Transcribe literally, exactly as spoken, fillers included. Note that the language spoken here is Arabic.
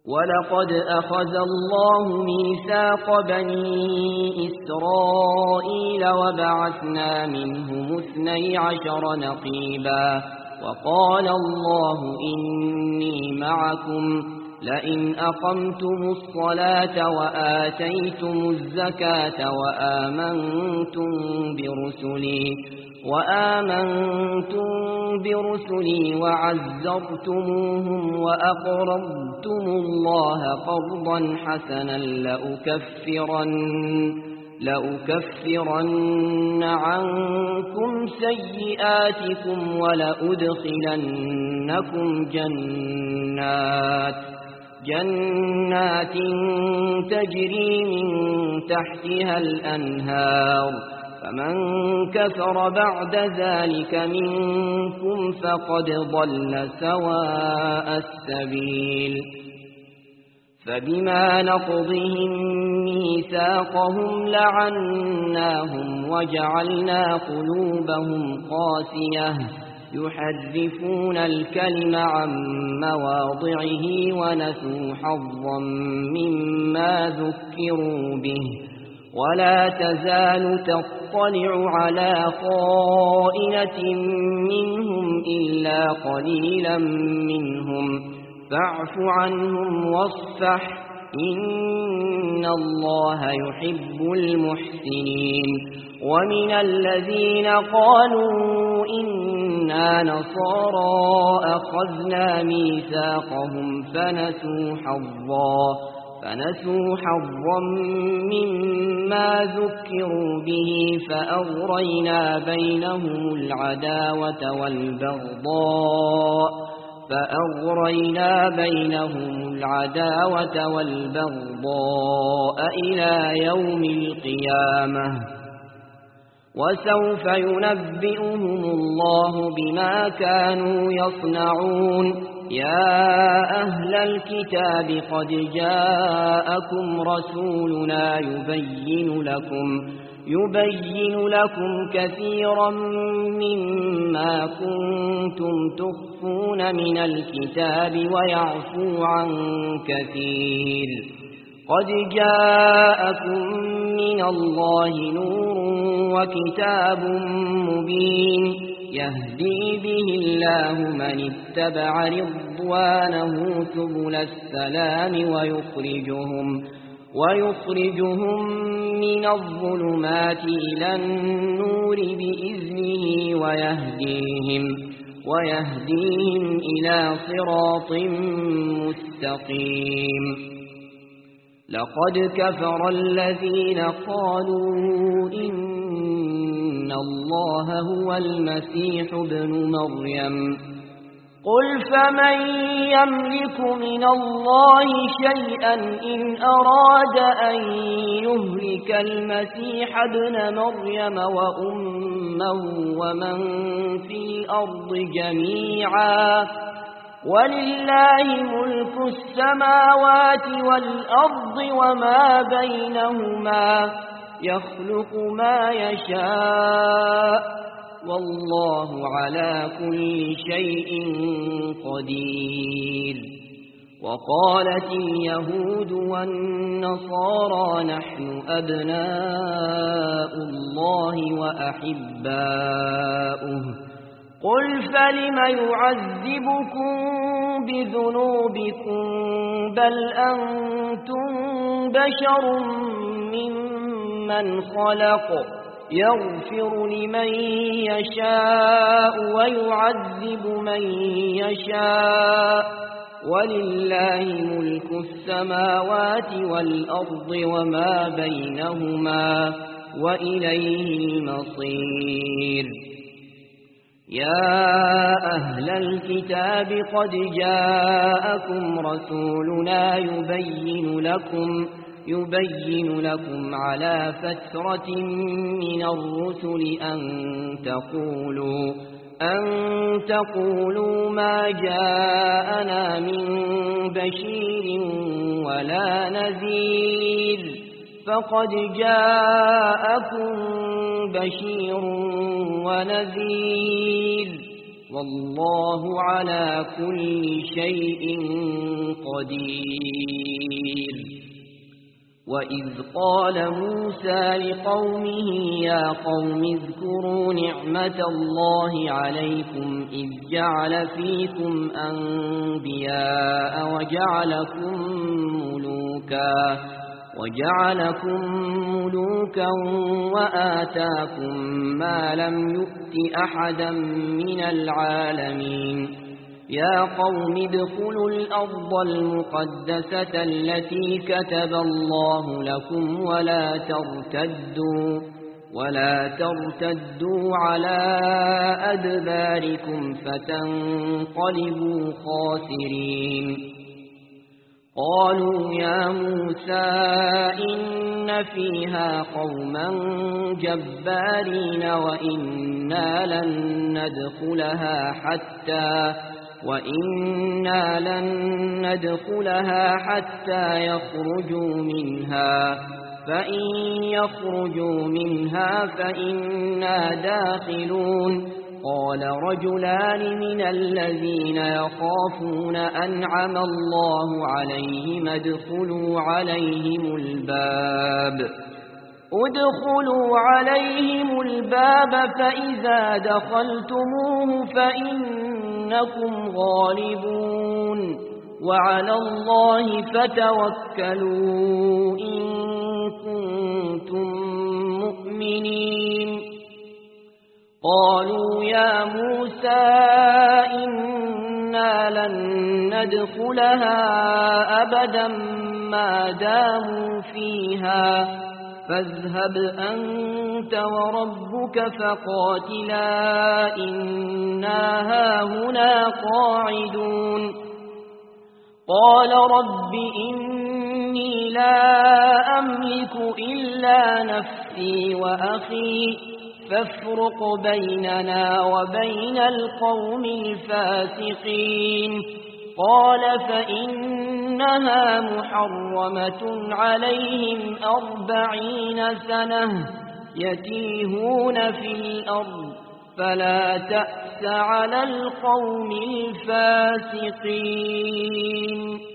ولقد أخذ الله ميثاق بني إسرائيل وبعثنا منهم اثني عشر نقيبا وقال الله إني معكم لئن أقمتم الصلاة وآتيتم الزكاة وآمنتم برسلي وآمنتم برسلي وعزرتموهم وأقرضتم الله قرضا حسنا لأكفرن, لأكفرن عنكم سيئاتكم ولأدخلنكم جنات جنات تجري من تحتها الأنهار فمن كفر بعد ذلك منكم فقد ضل سواء السبيل فبما نقضهم ميثاقهم لعناهم وجعلنا قلوبهم قاسية يحرفون الكلم عن مواضعه ونسوا حظا مما ذكروا به ولا تزال تطلع على خائنة منهم إلا قليلا منهم فاعف عنهم واصفح إن الله يحب المحسنين ومن الذين قالوا إنا نصارى أخذنا ميثاقهم فنسوا حظا فنسوا حظا مما ذكروا به فأغرينا بينهم العداوة والبغضاء فأغرينا بينهم العداوة والبغضاء إلى يوم القيامة وسوف ينبئهم الله بما كانوا يصنعون يا أهل الكتاب قد جاءكم رسولنا يبين لكم يبين لكم كثيرا مما كنتم تخفون من الكتاب ويعفو عن كثير قد جاءكم من الله نور وكتاب مبين يهدي به الله من اتبع رضوانه سبل السلام ويخرجهم ويخرجهم من الظلمات إلى النور بإذنه ويهديهم ويهديهم إلى صراط مستقيم لقد كفر الذين قالوا إن الله هو المسيح ابن مريم قل فمن يملك من الله شيئا إن أراد أن يهلك المسيح ابن مريم وأمه ومن في الأرض جميعا ولله ملك السماوات والأرض وما بينهما يخلق ما يشاء والله على كل شيء قدير وقالت اليهود والنصارى نحن أبناء الله وأحباؤه قل فلم يعذبكم بذنوبكم بل أنتم بشر ممن خلق يغفر لمن يشاء ويعذب من يشاء ولله ملك السماوات والأرض وما بينهما وإليه المصير يا أهل الكتاب قد جاءكم رسولنا يبين لكم يبين لكم على فترة من الرسل أن تقولوا أن تقولوا ما جاءنا من بشير ولا نذير فقد جاءكم بشير ونذير والله على كل شيء قدير. وإذ قال موسى لقومه يا قوم اذكروا نعمة الله عليكم إذ جعل فيكم أنبياء وجعلكم ملوكا وجعلكم ملوكا وآتاكم ما لم يؤت أحدا من العالمين. يا قوم ادخلوا الأرض المقدسة التي كتب الله لكم ولا ترتدوا ولا ترتدوا على أدباركم فتنقلبوا خاسرين. قالوا يا موسى إن فيها قوما جبارين وإنا لن ندخلها حتى وإنا لن ندخلها حتى يخرجوا منها فإن يخرجوا منها فإنا داخلون. قال رجلان من الذين يخافون أنعم الله عليهم ادخلوا عليهم الباب ادخلوا عليهم الباب فإذا دخلتموه فإنكم غالبون وعلى الله فتوكلوا إن كنتم مؤمنين. قالوا يا موسى إنا لن ندخلها أبدا ما داموا فيها فاذهب أنت وربك فقاتلا إنا هاهنا قاعدون. قال رب إني لا أملك إلا نفسي وأخي فافرق بيننا وبين القوم الفاسقين. قال فإنها محرمة عليهم أربعين سنة يتيهون في الأرض فلا تأس على القوم الفاسقين.